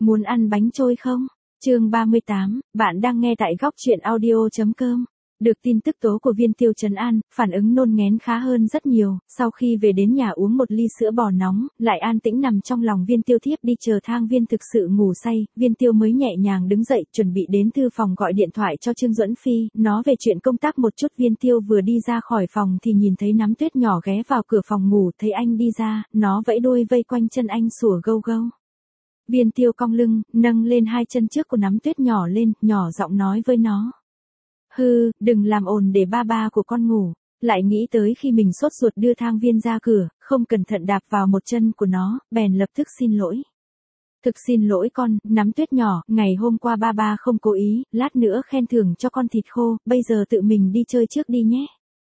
Muốn ăn bánh trôi không? Chương 38, bạn đang nghe tại góc truyện audio.com. Được tin tức tố của Viên Tiêu trấn an, phản ứng nôn nghén khá hơn rất nhiều, sau khi về đến nhà uống một ly sữa bò nóng, lại an tĩnh nằm trong lòng Viên Tiêu thiếp đi chờ Thang Viên thực sự ngủ say, Viên Tiêu mới nhẹ nhàng đứng dậy, chuẩn bị đến thư phòng gọi điện thoại cho Trương Duẫn Phi, nói về chuyện công tác một chút. Viên Tiêu vừa đi ra khỏi phòng thì nhìn thấy Nắm Tuyết nhỏ ghé vào cửa phòng ngủ, thấy anh đi ra, nó vẫy đuôi vây quanh chân anh sủa gâu gâu. Viên Tiêu cong lưng, nâng lên hai chân trước của Nắm Tuyết nhỏ lên, nhỏ giọng nói với nó. Đừng làm ồn để ba ba của con ngủ. Lại nghĩ tới khi mình sốt ruột đưa Thang Viên ra cửa, không cẩn thận đạp vào một chân của nó, bèn lập tức xin lỗi. Thực xin lỗi con, Nắm Tuyết nhỏ, ngày hôm qua ba ba không cố ý, lát nữa khen thưởng cho con thịt khô, bây giờ tự mình đi chơi trước đi nhé.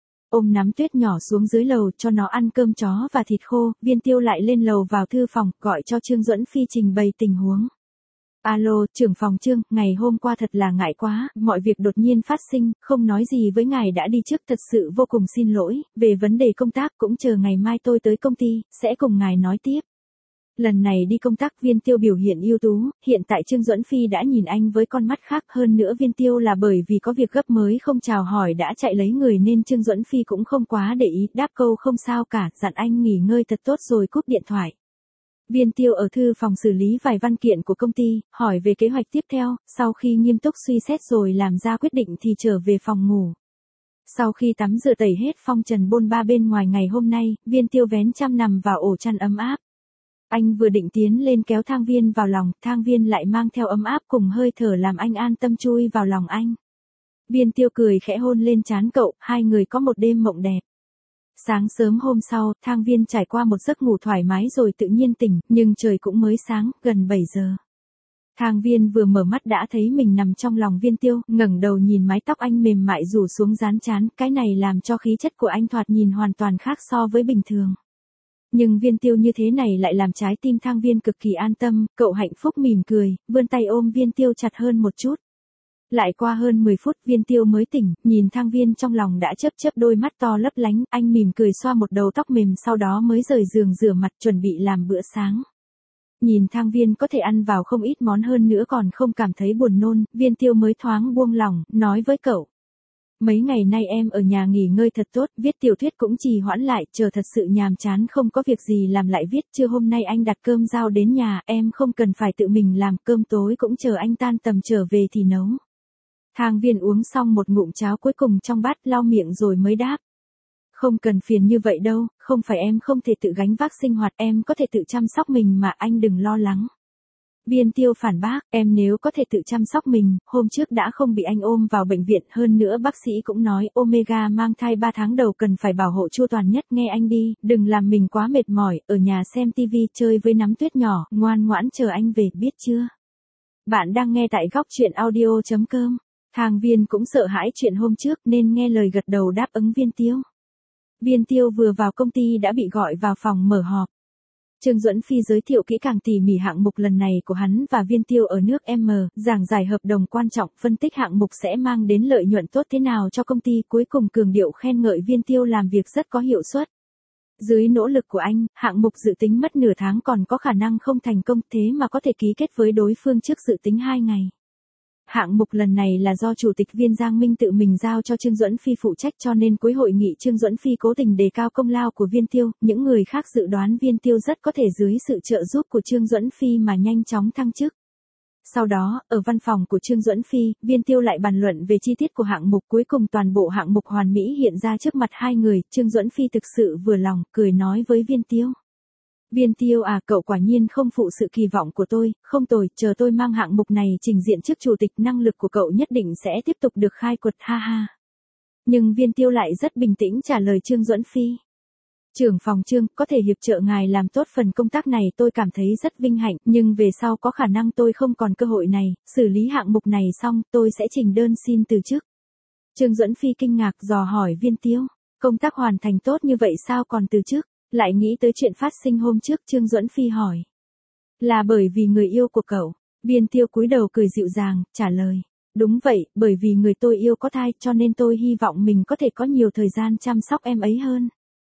Ôm Nắm Tuyết nhỏ xuống dưới lầu cho nó ăn cơm chó và thịt khô, Viên Tiêu lại lên lầu vào thư phòng, gọi cho Trương Duẫn Phi trình bày tình huống. Alo, trưởng phòng Trương, ngày hôm qua thật là ngại quá, mọi việc đột nhiên phát sinh, không nói gì với ngài đã đi trước, thật sự vô cùng xin lỗi, về vấn đề công tác cũng chờ ngày mai tôi tới công ty, sẽ cùng ngài nói tiếp. Lần này đi công tác Viên Tiêu biểu hiện ưu tú, hiện tại Trương Duẫn Phi đã nhìn anh với con mắt khác, hơn nữa Viên Tiêu là bởi vì có việc gấp mới không chào hỏi đã chạy lấy người nên Trương Duẫn Phi cũng không quá để ý, đáp câu không sao cả, dặn anh nghỉ ngơi thật tốt rồi cúp điện thoại. Viên Tiêu ở thư phòng xử lý vài văn kiện của công ty, hỏi về kế hoạch tiếp theo, sau khi nghiêm túc suy xét rồi làm ra quyết định thì trở về phòng ngủ. Sau khi tắm rửa tẩy hết phong trần bôn ba bên ngoài ngày hôm nay, Viên Tiêu vén chăn nằm vào ổ chăn ấm áp. Anh vừa định tiến lên kéo Thang Viên vào lòng, Thang Viên lại mang theo ấm áp cùng hơi thở làm anh an tâm chui vào lòng anh. Viên Tiêu cười khẽ hôn lên trán cậu, hai người có một đêm mộng đẹp. Sáng sớm hôm sau, Thang Viên trải qua một giấc ngủ thoải mái rồi tự nhiên tỉnh, nhưng trời cũng mới sáng, gần 7 giờ. Thang Viên vừa mở mắt đã thấy mình nằm trong lòng Viên Tiêu, ngẩng đầu nhìn mái tóc anh mềm mại rủ xuống dán trán, cái này làm cho khí chất của anh thoạt nhìn hoàn toàn khác so với bình thường. Nhưng Viên Tiêu như thế này lại làm trái tim Thang Viên cực kỳ an tâm, cậu hạnh phúc mỉm cười, vươn tay ôm Viên Tiêu chặt hơn một chút. Lại qua hơn 10 phút Viên Tiêu mới tỉnh, nhìn Thang Viên trong lòng đã chớp chớp đôi mắt to lấp lánh, anh mỉm cười xoa một đầu tóc mềm sau đó mới rời giường rửa mặt chuẩn bị làm bữa sáng. Nhìn Thang Viên có thể ăn vào không ít món hơn nữa còn không cảm thấy buồn nôn, Viên Tiêu mới thoáng buông lỏng, nói với cậu. Mấy ngày nay em ở nhà nghỉ ngơi thật tốt, viết tiểu thuyết cũng trì hoãn lại, chờ thật sự nhàm chán không có việc gì làm lại viết, trưa hôm nay anh đặt cơm giao đến nhà, em không cần phải tự mình làm, cơm tối cũng chờ anh tan tầm trở về thì nấu. Thang Viên uống xong một ngụm cháo cuối cùng trong bát lau miệng rồi mới đáp. Không cần phiền như vậy đâu, không phải em không thể tự gánh vác sinh hoạt, em có thể tự chăm sóc mình mà anh đừng lo lắng. Viên Tiêu phản bác, em nếu có thể tự chăm sóc mình, hôm trước đã không bị anh ôm vào bệnh viện, hơn nữa bác sĩ cũng nói Omega mang thai 3 tháng đầu cần phải bảo hộ chu toàn nhất, nghe anh đi, đừng làm mình quá mệt mỏi, ở nhà xem tivi chơi với Nắm Tuyết nhỏ, ngoan ngoãn chờ anh về, biết chưa? Bạn đang nghe tại góc truyện audio.com. Thang Viên cũng sợ hãi chuyện hôm trước nên nghe lời gật đầu đáp ứng Viên Tiêu. Viên Tiêu vừa vào công ty đã bị gọi vào phòng mở họp. Trương Duẫn Phi giới thiệu kỹ càng tỉ mỉ hạng mục lần này của hắn và Viên Tiêu ở nước M, giảng giải hợp đồng quan trọng, phân tích hạng mục sẽ mang đến lợi nhuận tốt thế nào cho công ty, cuối cùng cường điệu khen ngợi Viên Tiêu làm việc rất có hiệu suất. Dưới nỗ lực của anh, hạng mục dự tính mất nửa tháng còn có khả năng không thành công, thế mà có thể ký kết với đối phương trước dự tính 2 ngày. Hạng mục lần này là do Chủ tịch Viên Giang Minh tự mình giao cho Trương Duẫn Phi phụ trách cho nên cuối hội nghị Trương Duẫn Phi cố tình đề cao công lao của Viên Tiêu, những người khác dự đoán Viên Tiêu rất có thể dưới sự trợ giúp của Trương Duẫn Phi mà nhanh chóng thăng chức. Sau đó, ở văn phòng của Trương Duẫn Phi, Viên Tiêu lại bàn luận về chi tiết của hạng mục, cuối cùng toàn bộ hạng mục hoàn mỹ hiện ra trước mặt hai người, Trương Duẫn Phi thực sự vừa lòng, cười nói với Viên Tiêu. Viên Tiêu à, cậu quả nhiên không phụ sự kỳ vọng của tôi, không tồi, chờ tôi mang hạng mục này trình diện trước chủ tịch, năng lực của cậu nhất định sẽ tiếp tục được khai quật, ha ha. Nhưng Viên Tiêu lại rất bình tĩnh trả lời Trương Duẫn Phi. Trưởng phòng Trương, có thể hiệp trợ ngài làm tốt phần công tác này tôi cảm thấy rất vinh hạnh, nhưng về sau có khả năng tôi không còn cơ hội này, xử lý hạng mục này xong tôi sẽ trình đơn xin từ chức. Trương Duẫn Phi kinh ngạc dò hỏi Viên Tiêu, công tác hoàn thành tốt như vậy sao còn từ chức? Lại nghĩ tới chuyện phát sinh hôm trước Trương Duẫn Phi hỏi. Là bởi vì người yêu của cậu. Viên Tiêu cúi đầu cười dịu dàng, trả lời. Đúng vậy, bởi vì người tôi yêu có thai cho nên tôi hy vọng mình có thể có nhiều thời gian chăm sóc em ấy hơn.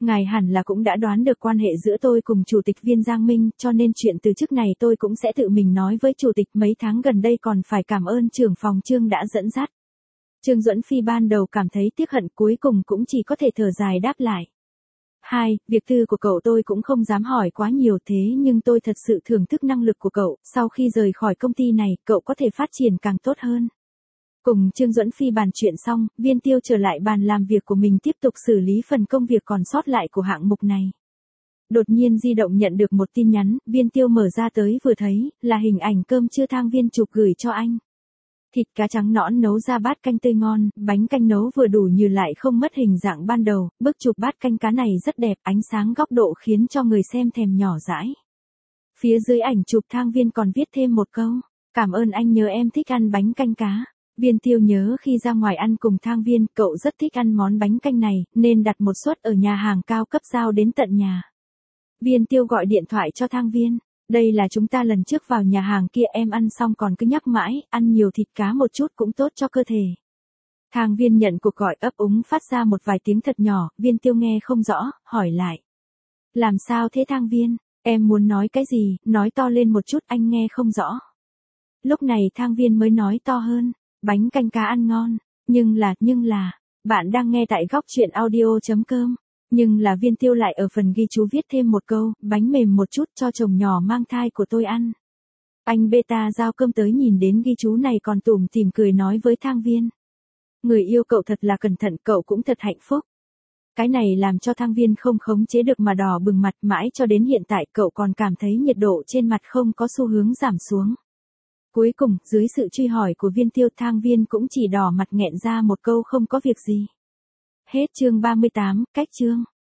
Ngài hẳn là cũng đã đoán được quan hệ giữa tôi cùng Chủ tịch Viên Giang Minh, cho nên chuyện từ chức này tôi cũng sẽ tự mình nói với Chủ tịch. Mấy tháng gần đây còn phải cảm ơn trưởng phòng Trương đã dẫn dắt. Trương Duẫn Phi ban đầu cảm thấy tiếc hận, cuối cùng cũng chỉ có thể thở dài đáp lại. Việc tư của cậu tôi cũng không dám hỏi quá nhiều, thế nhưng tôi thật sự thưởng thức năng lực của cậu, sau khi rời khỏi công ty này, cậu có thể phát triển càng tốt hơn. Cùng Trương Duẫn Phi bàn chuyện xong, Viên Tiêu trở lại bàn làm việc của mình tiếp tục xử lý phần công việc còn sót lại của hạng mục này. Đột nhiên di động nhận được một tin nhắn, Viên Tiêu mở ra tới vừa thấy, là hình ảnh cơm trưa Thang Viên chụp gửi cho anh. Thịt cá trắng nõn nấu ra bát canh tươi ngon, bánh canh nấu vừa đủ như lại không mất hình dạng ban đầu, bức chụp bát canh cá này rất đẹp, ánh sáng góc độ khiến cho người xem thèm nhỏ dãi. Phía dưới ảnh chụp Thang Viên còn viết thêm một câu, cảm ơn anh nhớ em thích ăn bánh canh cá. Viên Tiêu nhớ khi ra ngoài ăn cùng Thang Viên, cậu rất thích ăn món bánh canh này, nên đặt một suất ở nhà hàng cao cấp giao đến tận nhà. Viên Tiêu gọi điện thoại cho Thang Viên. Đây là chúng ta lần trước vào nhà hàng kia, em ăn xong còn cứ nhắc mãi, ăn nhiều thịt cá một chút cũng tốt cho cơ thể. Thang Viên nhận cuộc gọi ấp úng phát ra một vài tiếng thật nhỏ, Viên Tiêu nghe không rõ, hỏi lại. Làm sao thế Thang Viên, em muốn nói cái gì, nói to lên một chút, anh nghe không rõ. Lúc này Thang Viên mới nói to hơn, bánh canh cá ăn ngon, nhưng là, bạn đang nghe tại góc truyện audio.com. Nhưng là Viên Tiêu lại ở phần ghi chú viết thêm một câu, bánh mềm một chút cho chồng nhỏ mang thai của tôi ăn. Anh Beta giao cơm tới nhìn đến ghi chú này còn tủm tỉm cười nói với Thang Viên. Người yêu cậu thật là cẩn thận, cậu cũng thật hạnh phúc. Cái này làm cho Thang Viên không khống chế được mà đỏ bừng mặt, mãi cho đến hiện tại cậu còn cảm thấy nhiệt độ trên mặt không có xu hướng giảm xuống. Cuối cùng, dưới sự truy hỏi của Viên Tiêu, Thang Viên cũng chỉ đỏ mặt nghẹn ra một câu không có việc gì. Hết chương 38, cách chương.